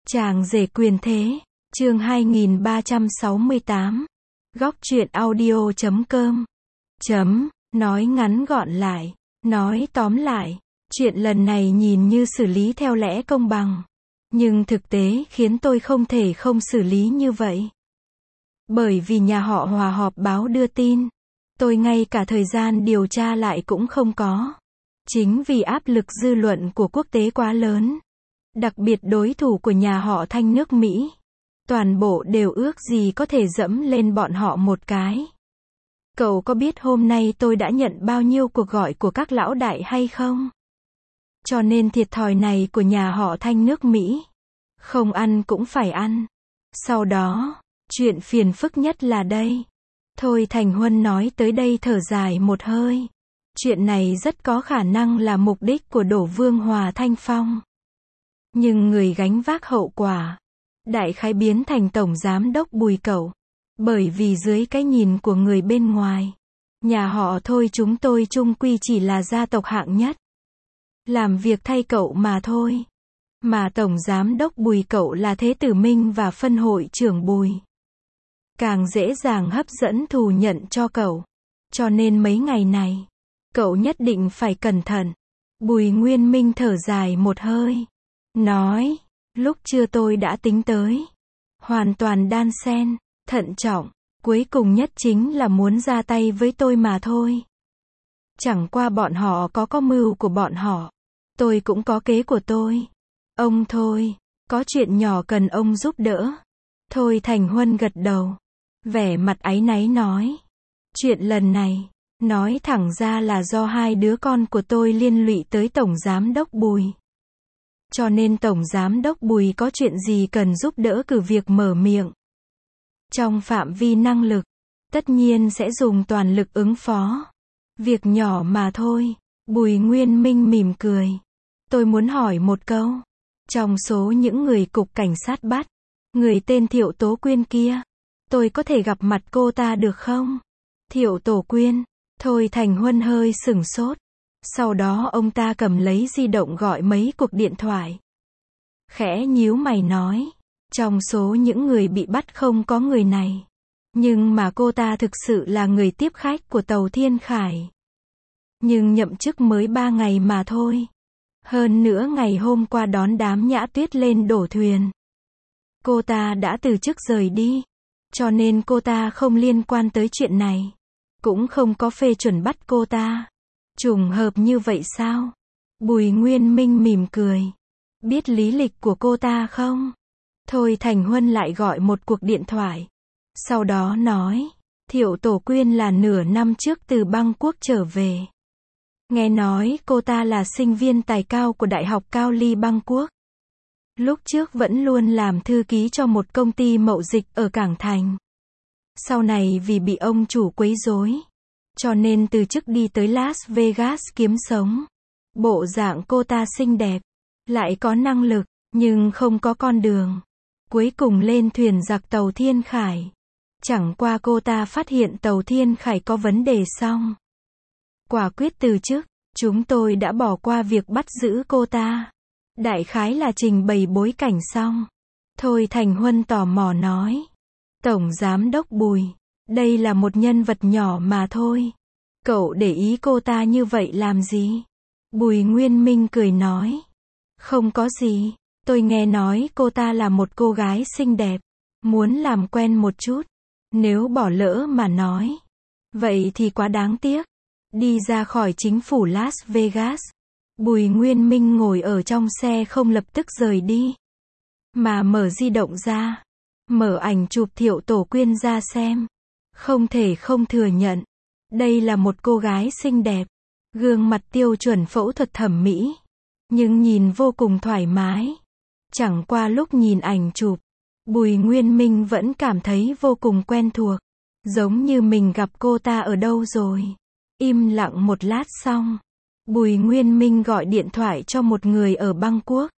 Chàng rể quyền thế, chương 2368. Góc truyện audio.com. Nói ngắn gọn lại, nói tóm lại, chuyện lần này nhìn như xử lý theo lẽ công bằng, nhưng thực tế khiến tôi không thể không xử lý như vậy. Bởi vì nhà họ Hòa họp báo đưa tin, tôi ngay cả thời gian điều tra lại cũng không có. Chính vì áp lực dư luận của quốc tế quá lớn, đặc biệt đối thủ của nhà họ Thanh nước Mỹ, toàn bộ đều ước gì có thể dẫm lên bọn họ một cái. Cậu có biết hôm nay tôi đã nhận bao nhiêu cuộc gọi của các lão đại hay không? Cho nên thiệt thòi này của nhà họ Thanh nước Mỹ, không ăn cũng phải ăn. Sau đó, chuyện phiền phức nhất là đây. Thôi Thành Huân nói tới đây thở dài một hơi. Chuyện này rất có khả năng là mục đích của Đỗ Vương Hòa Thanh Phong. Nhưng người gánh vác hậu quả, đại khái biến thành Tổng Giám đốc Bùi cậu. Bởi vì dưới cái nhìn của người bên ngoài, nhà họ Thôi chúng tôi chung quy chỉ là gia tộc hạng nhất. Làm việc thay cậu mà thôi. Mà Tổng Giám đốc Bùi cậu là Thế Tử Minh và phân hội trưởng Bùi. Càng dễ dàng hấp dẫn thù nhận cho cậu. Cho nên mấy ngày này, cậu nhất định phải cẩn thận. Bùi Nguyên Minh thở dài một hơi. Nói, lúc trưa tôi đã tính tới. Hoàn toàn đan xen, thận trọng, cuối cùng nhất chính là muốn ra tay với tôi mà thôi. Chẳng qua bọn họ có mưu của bọn họ. Tôi cũng có kế của tôi. Ông thôi, có chuyện nhỏ cần ông giúp đỡ. Thôi Thành Huân gật đầu. Vẻ mặt áy náy nói. Chuyện lần này, nói thẳng ra là do hai đứa con của tôi liên lụy tới Tổng Giám đốc Bùi. Cho nên Tổng Giám đốc Bùi có chuyện gì cần giúp đỡ cứ việc mở miệng. Trong phạm vi năng lực, tất nhiên sẽ dùng toàn lực ứng phó. Việc nhỏ mà thôi. Bùi Nguyên Minh mỉm cười. Tôi muốn hỏi một câu. Trong số những người cục cảnh sát bắt, người tên Thiệu Tố Quyên kia, tôi có thể gặp mặt cô ta được không? Thiệu Tố Quyên. Thôi Thành Huân hơi sửng sốt. Sau đó ông ta cầm lấy di động gọi mấy cuộc điện thoại. Khẽ nhíu mày nói. Trong số những người bị bắt không có người này. Nhưng mà cô ta thực sự là người tiếp khách của tàu Thiên Khải. Nhưng nhậm chức mới 3 ngày mà thôi. Hơn nữa ngày hôm qua đón đám Nhã Tuyết lên đổ thuyền. Cô ta đã từ chức rời đi. Cho nên cô ta không liên quan tới chuyện này. Cũng không có phê chuẩn bắt cô ta. Trùng hợp như vậy sao? Bùi Nguyên Minh mỉm cười. Biết lý lịch của cô ta không? Thôi Thành Huân lại gọi một cuộc điện thoại. Sau đó nói. Thiệu Tố Quyên là nửa năm trước từ Bangkok trở về. Nghe nói cô ta là sinh viên tài cao của Đại học Cao Ly Bangkok. Lúc trước vẫn luôn làm thư ký cho một công ty mậu dịch ở Cảng Thành. Sau này vì bị ông chủ quấy rối, cho nên từ chức đi tới Las Vegas kiếm sống. Bộ dạng cô ta xinh đẹp, lại có năng lực, nhưng không có con đường. Cuối cùng lên thuyền giặc tàu Thiên Khải. Chẳng qua cô ta phát hiện tàu Thiên Khải có vấn đề xong. Quả quyết từ chức, chúng tôi đã bỏ qua việc bắt giữ cô ta. Đại khái là trình bày bối cảnh xong. Thôi Thành Huân tò mò nói. Tổng Giám đốc Bùi, đây là một nhân vật nhỏ mà thôi. Cậu để ý cô ta như vậy làm gì? Bùi Nguyên Minh cười nói. Không có gì, tôi nghe nói cô ta là một cô gái xinh đẹp. Muốn làm quen một chút. Nếu bỏ lỡ mà nói, vậy thì quá đáng tiếc. Đi ra khỏi chính phủ Las Vegas, Bùi Nguyên Minh ngồi ở trong xe không lập tức rời đi. Mà mở di động ra, mở ảnh chụp Thiệu Tố Quyên ra xem. Không thể không thừa nhận. Đây là một cô gái xinh đẹp. Gương mặt tiêu chuẩn phẫu thuật thẩm mỹ. Nhưng nhìn vô cùng thoải mái. Chẳng qua lúc nhìn ảnh chụp, Bùi Nguyên Minh vẫn cảm thấy vô cùng quen thuộc. Giống như mình gặp cô ta ở đâu rồi. Im lặng một lát xong. Bùi Nguyên Minh gọi điện thoại cho một người ở Bangkok.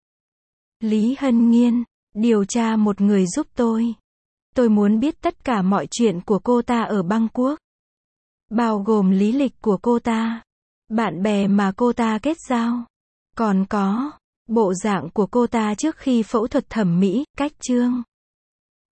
Lý Hân Nghiên, điều tra một người giúp tôi. Tôi muốn biết tất cả mọi chuyện của cô ta ở Bangkok. Bao gồm lý lịch của cô ta, bạn bè mà cô ta kết giao. Còn có, Bộ dạng của cô ta trước khi phẫu thuật thẩm mỹ, cách chương.